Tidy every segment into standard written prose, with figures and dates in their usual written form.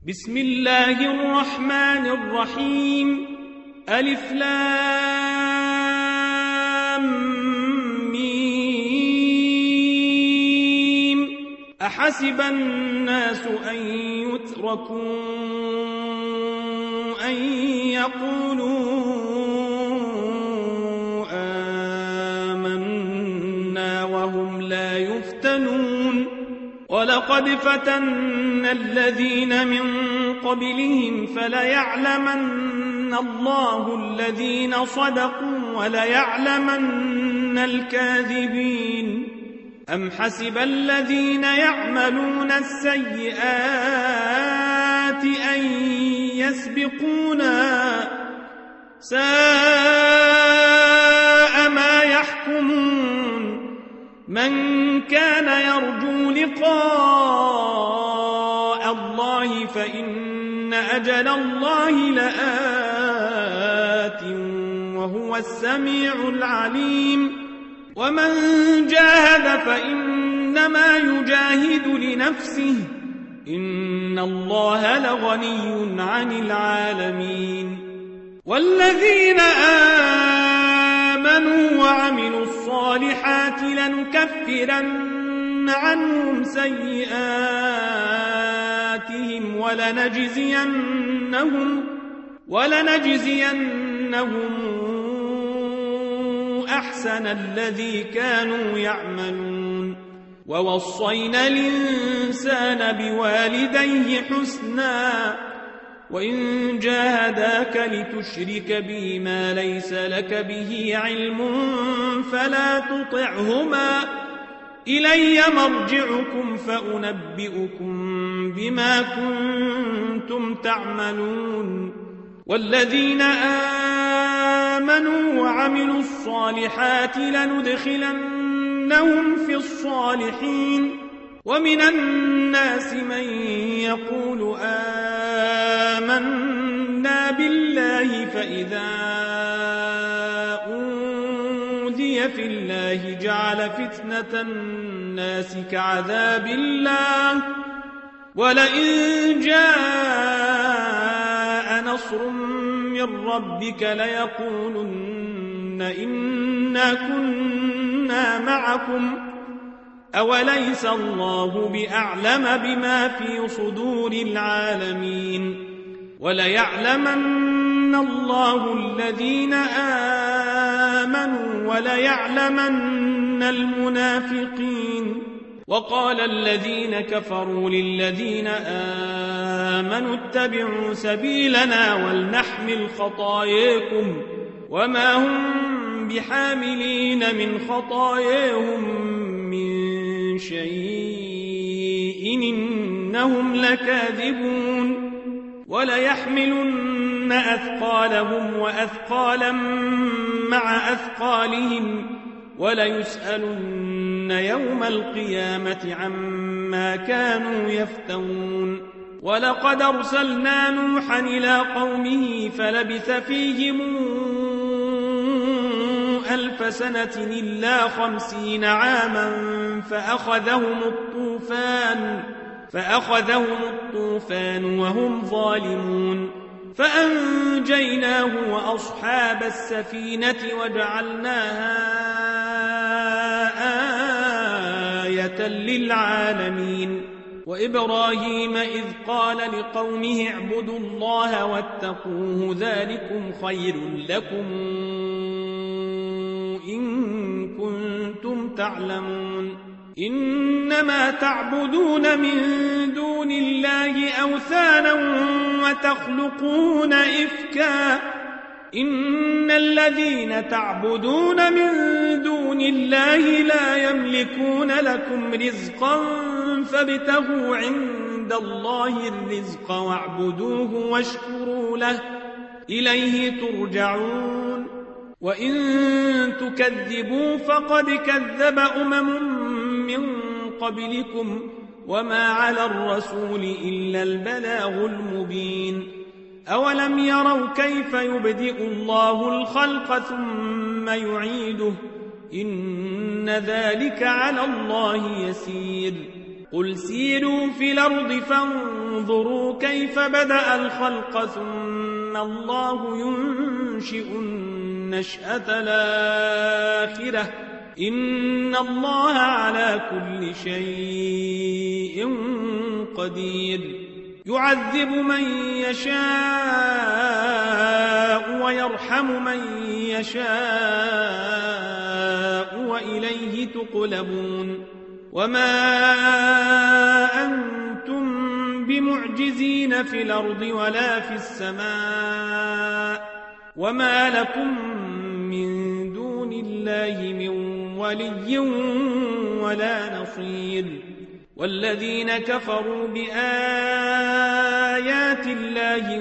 بسم الله الرحمن الرحيم ألف لام ميم أحسب الناس أن يتركوا أن يقولوا آمنا وهم لا يفتنون ولقد فتنا الذين من قبلهم فليعلمن الله الذين صدقوا وليعلمن الكاذبين أم حسب الذين يعملون السيئات أن يسبقونا ساء ما يحكمون من كان يرجو لقاء الله فإن أجل الله لآت وهو السميع العليم ومن جاهد فإنما يجاهد لنفسه إن الله لغني عن العالمين والذين آمنوا وعملوا الصالحات لنكفرن عنهم سيئاتهم ولنجزينهم أحسن الذي كانوا يعملون ووصينا الإنسان بوالديه حسنا وإن جاهداك لتشرك بي ما ليس لك به علم فلا تطعهما إلي مرجعكم فأنبئكم بما كنتم تعملون والذين آمنوا وعملوا الصالحات لندخلنهم في الصالحين ومن الناس من يقول آمنا بالله فإذا أوذي في الله جعل فتنة الناس كعذاب الله ولئن جاء نصر من ربك ليقولن إنا كنا معكم أوليس الله بأعلم بما في صدور العالمين وليعلمن الله الذين آمنوا وليعلمن المنافقين وقال الذين كفروا للذين آمنوا اتبعوا سبيلنا ولنحمل خطاياكم وما هم بحاملين من خطاياهم من شيء إنهم لكاذبون وليحملن أثقالهم وأثقالا مع أثقالهم وليسألن يوم القيامة عما كانوا يفترون ولقد أرسلنا نوحا إلى قومه فلبث فيهم 1000 سنة إلا 50 عاما فأخذهم الطوفان وهم ظالمون فأنجيناه وأصحاب السفينة وجعلناها آية للعالمين وإبراهيم إذ قال لقومه اعبدوا الله واتقوه ذلكم خير لكم إن كنتم تعلمون إنما تعبدون من دون الله أوثانا وتخلقون إفكا إن الذين تعبدون من دون الله لا يملكون لكم رزقا فابتغوا عند الله الرزق واعبدوه واشكروا له إليه ترجعون وإن تكذبوا فقد كذب من قبلكم وما على الرسول إلا البلاغ المبين أولم يروا كيف يبدئ الله الخلق ثم يعيده إن ذلك على الله يسير قل سيروا في الأرض انظروا كيف بدأ الخلق ثم الله ينشئ النشأة الآخرة إن الله على كل شيء قدير يعذب من يشاء ويرحم من يشاء وإليه تقلبون وما أنتم بمعجزين في الأرض ولا في السماء وما لكم من دون الله من ولي ولا نصير والذين كفروا بآيات الله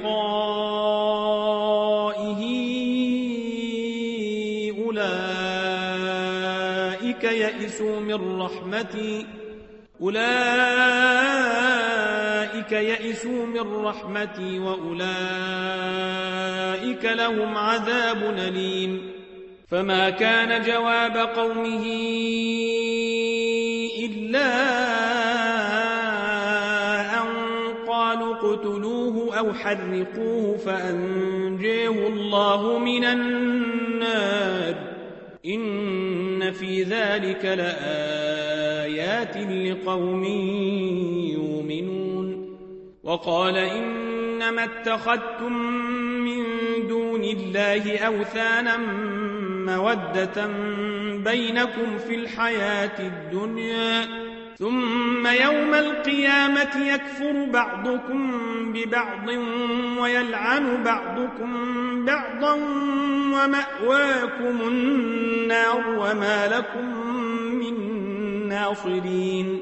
ولقائه أولئك يئسوا من رحمتي وأولئك لهم عذاب أليم فما كان جواب قومه إلا أن قالوا اقتلوه أو حرقوه فأنجيه الله من النار إن في ذلك لآيات لقوم يؤمنون وقال إنما اتخذتم من دون الله أوثانا مودة بينكم في الحياة الدنيا ثم يوم القيامة يكفر بعضكم ببعض ويلعن بعضكم بعضا ومأواكم النار وما لكم من ناصرين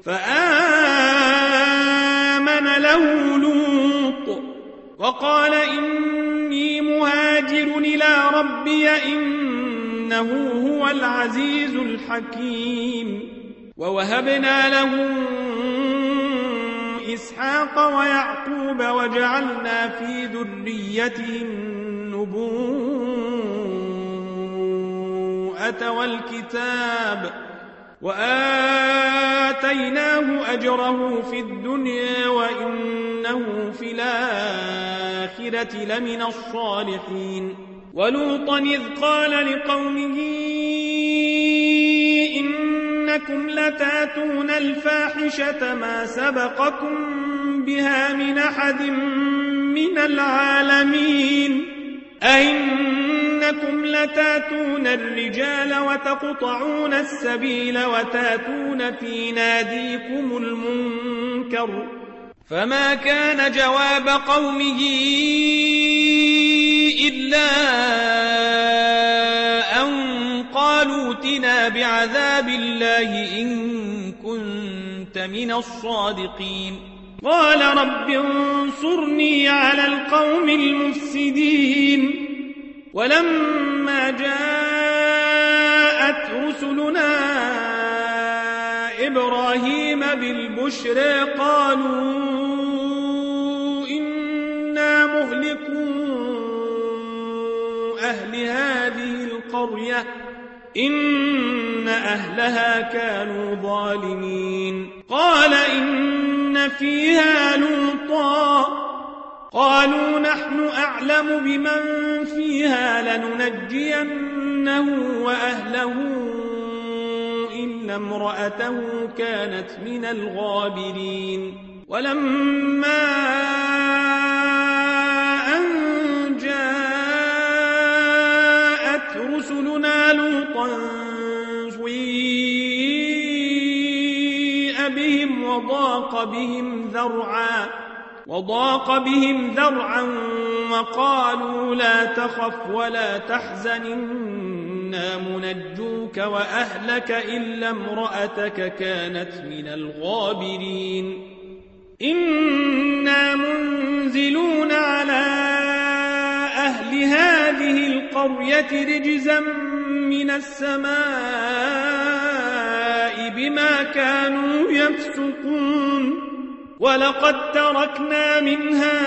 فآمن له لوط وقال إني مهاجر إلى ربي إنه هو العزيز الحكيم ووهبنا له إسحاق ويعقوب وجعلنا في ذريته النبوءة والكتاب وآتيناه أجره في الدنيا وإنه في الآخرة لمن الصالحين ولوطا إذ قال لقومه إنكم لتاتون الفاحشة ما سبقكم بها من أحد من العالمين أئنكم لتاتون الرجال وتقطعون السبيل وتاتون في ناديكم المنكر فما كان جواب قومه إلا أن قالوا ائتنا بعذاب الله إن كنت من الصادقين قال رب انصرني على القوم المفسدين ولما جاءت رسلنا إبراهيم بالبشرى قالوا إنا مهلكو أهل هذه القرية إن أهلها كانوا ظالمين قال إن فيها لوطا قالوا نحن أعلم بمن فيها لننجينه وأهله إلا امرأته كانت من الغابرين ولما أن جاءت رسلنا لوطا سيء بهم وضاق بهم ذرعا وقالوا لا تخف ولا تحزن إنا منجوك وأهلك إلا امرأتك كانت من الغابرين إنا منزلون على أهل هذه القرية رجزا من السماء بما كانوا يفسقون ولقد تركنا منها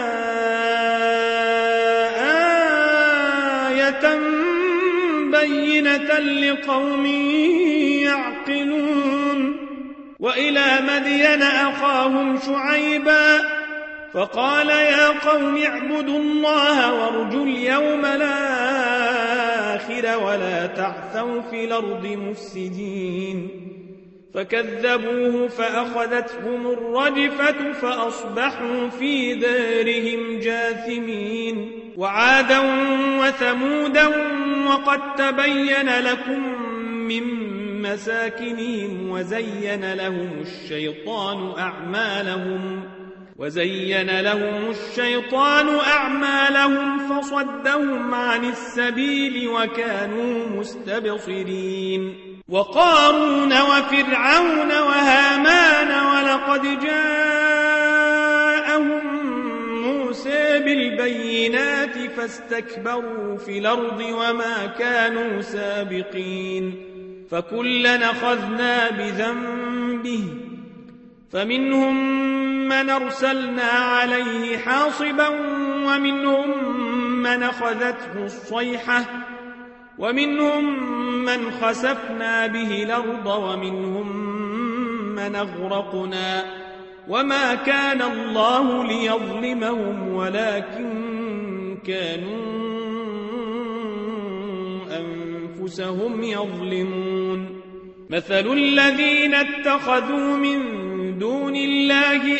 آية بينة لقوم يعقلون وإلى مدين أخاهم شعيبا فقال يا قوم اعبدوا الله وارجوا اليوم الآخر ولا تعثوا في الأرض مفسدين فكذبوه فأخذتهم الرجفة فأصبحوا في دارهم جاثمين وعادا وثمودا وقد تبين لكم من مساكنهم وزين لهم الشيطان أعمالهم فصدهم عن السبيل وكانوا مستبصرين وقارون وفرعون وهامان ولقد جاءهم موسى بالبينات فاستكبروا في الأرض وما كانوا سابقين فكلا أخذنا بذنبه فمنهم من أرسلنا عليه حاصبا ومنهم من أخذته الصيحة ومنهم من خسفنا به الأرض ومنهم من أغرقنا وما كان الله ليظلمهم ولكن كانوا أنفسهم يظلمون مثل الذين اتخذوا من دون الله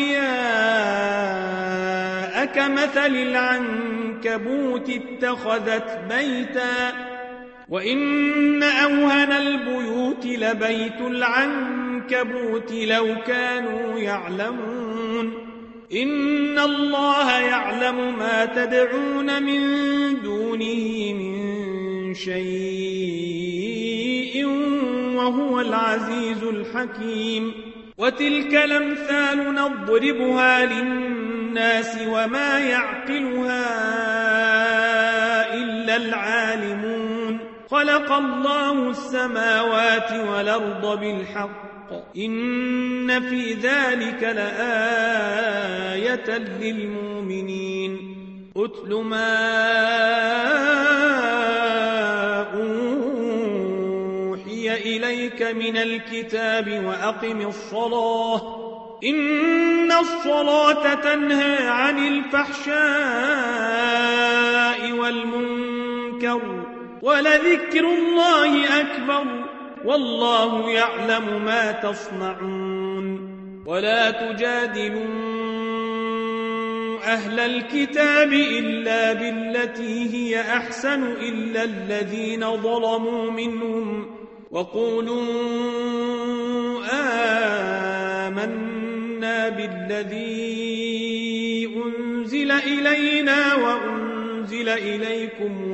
أولياء كمثل العنكبوت اتخذت بيتا وإن أوهن البيوت لبيت العنكبوت لو كانوا يعلمون إن الله يعلم ما تدعون من دونه من شيء وهو العزيز الحكيم وتلك الأمثال نضربها للناس وما يعقلها إلا العالمون خلق الله السماوات والأرض بالحق إن في ذلك لآية للمؤمنين أتل ما إليك من الكتاب وأقم الصلاة إن الصلاة تنهى عن الفحشاء والمنكر ولذكر الله أكبر والله يعلم ما تصنعون ولا تجادلوا أهل الكتاب إلا بالتي هي أحسن إلا الذين ظلموا منهم وقولوا آمنا بالذي أنزل إلينا وأنزل إليكم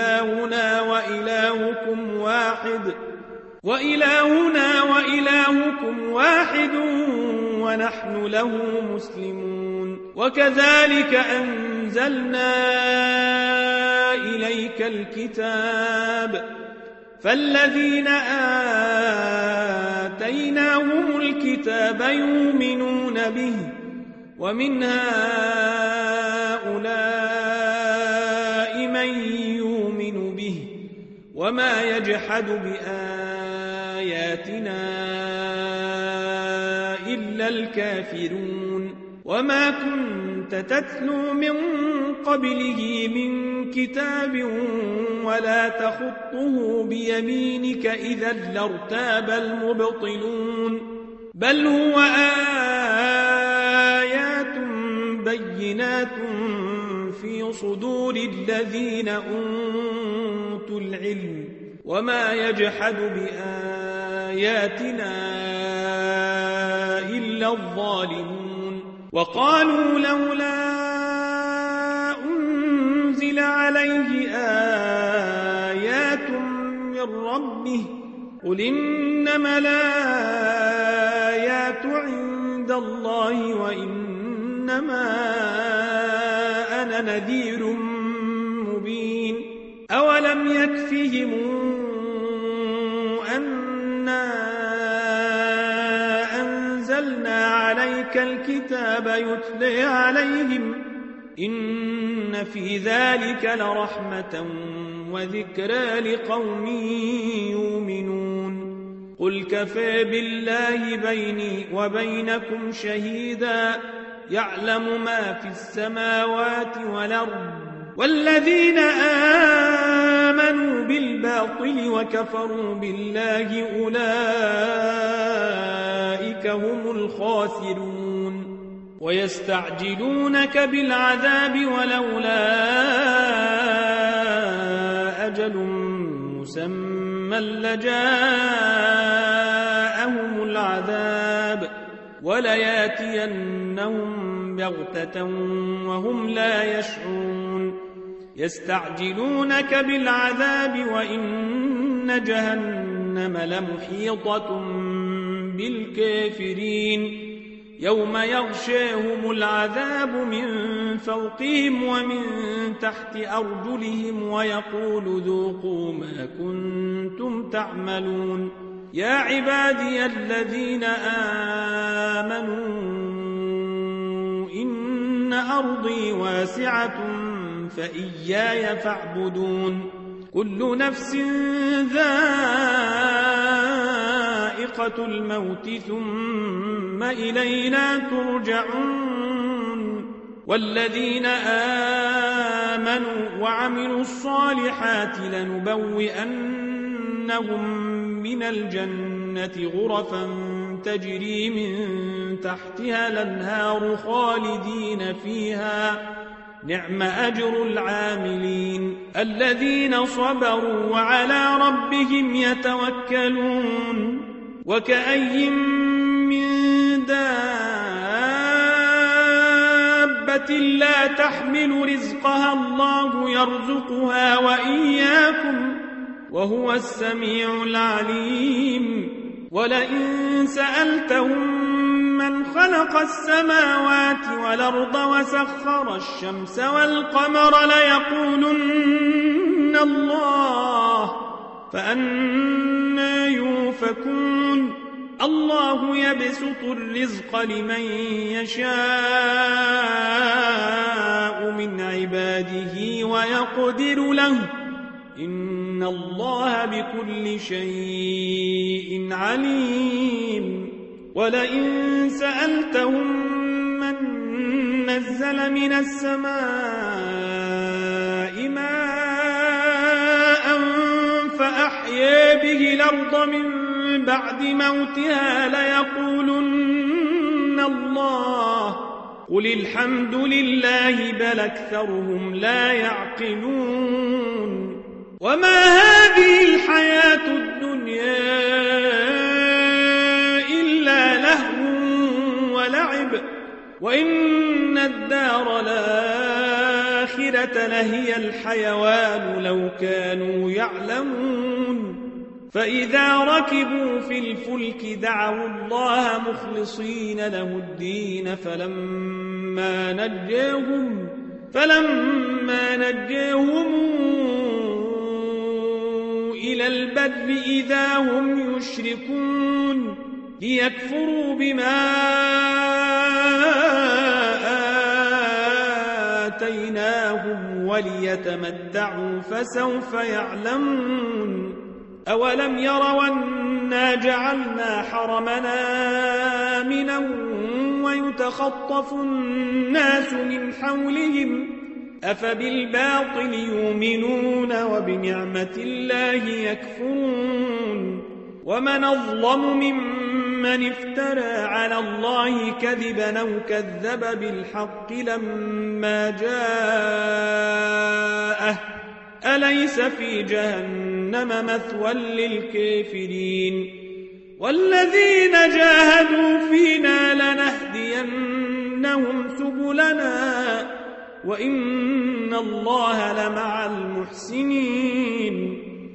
وإلهنا وإلهكم واحد ونحن له مسلمون وكذلك أنزلنا إليك الكتاب فالذين آتيناهم الكتاب يؤمنون به ومن هؤلاء من يؤمن به وما يجحد بآياتنا إلا الكافرون وما كنت تتلو من قبله من كتاب ولا تخطه بيمينك إذا لارتاب المبطلون بل هو آيات بينات في صدور الذين أوتوا العلم وما يجحد بآياتنا إلا الظالمون وقالوا لولا أنزل عليه آيات من ربه قل إنما الآيات عند الله وإنما أنا نذير مبين أولم يكفهم أنا أنزلنا عليك الكتاب يتلى عليهم إن في ذلك لرحمة وذكرى لقوم يؤمنون قل كفى بالله بيني وبينكم شهيدا يعلم ما في السماوات والأرض والذين آمنوا بالباطل وكفروا بالله أولئك هم الخاسرون ويستعجلونك بالعذاب ولولا أجل مسمى لجاءهم العذاب ولياتينهم بغتة وهم لا يشعرون يستعجلونك بالعذاب وإن جهنم لمحيطة بالكافرين يوم يغشاهم العذاب من فوقهم ومن تحت أرجلهم ويقول ذوقوا ما كنتم تعملون يا عبادي الذين آمنوا إن أرضي واسعة فإياي فاعبدون كل نفس ذائقة الموت ثم إلينا ترجعون والذين آمنوا وعملوا الصالحات لنبوئنهم من الجنة غرفا تجري من تحتها الأنهار خالدين فيها نعم أجر العاملين الذين صبروا وعلى ربهم يتوكلون وكأي من دابة لا تحمل رزقها الله يرزقها وإياكم وهو السميع العليم ولئن سألتهم من خلق السماوات والأرض وسخر الشمس والقمر ليقولن الله فأنى يؤفكون الله يبسط الرزق لمن يشاء من عباده ويقدر له إن الله بكل شيء عليم ولئن سألتهم من نزل من السماء ماء فأحيا به الأرض من بعد موتها ليقولن الله قل الحمد لله بل أكثرهم لا يعقلون وما هذه الحياة الدنيا إلا لهو ولعب وإن الدار الآخرة لهي الحيوان لو كانوا يعلمون فإذا ركبوا في الفلك دعوا الله مخلصين له الدين فلما نجاهم إلى البر إذا هم يشركون ليكفروا بما آتيناهم وليتمتعوا فسوف يعلمون أولم يروا أنا جعلنا حرمنا آمنا ويتخطف الناس من حولهم أفبالباطل يؤمنون وبنعمة الله يكفرون ومن أظلم ممن افترى على الله كذبا أو كذب بالحق لما جاءه أليس في جهنم مثوى للكافرين والذين جاهدوا فينا لنهدينهم سبلنا وإن الله لمع المحسنين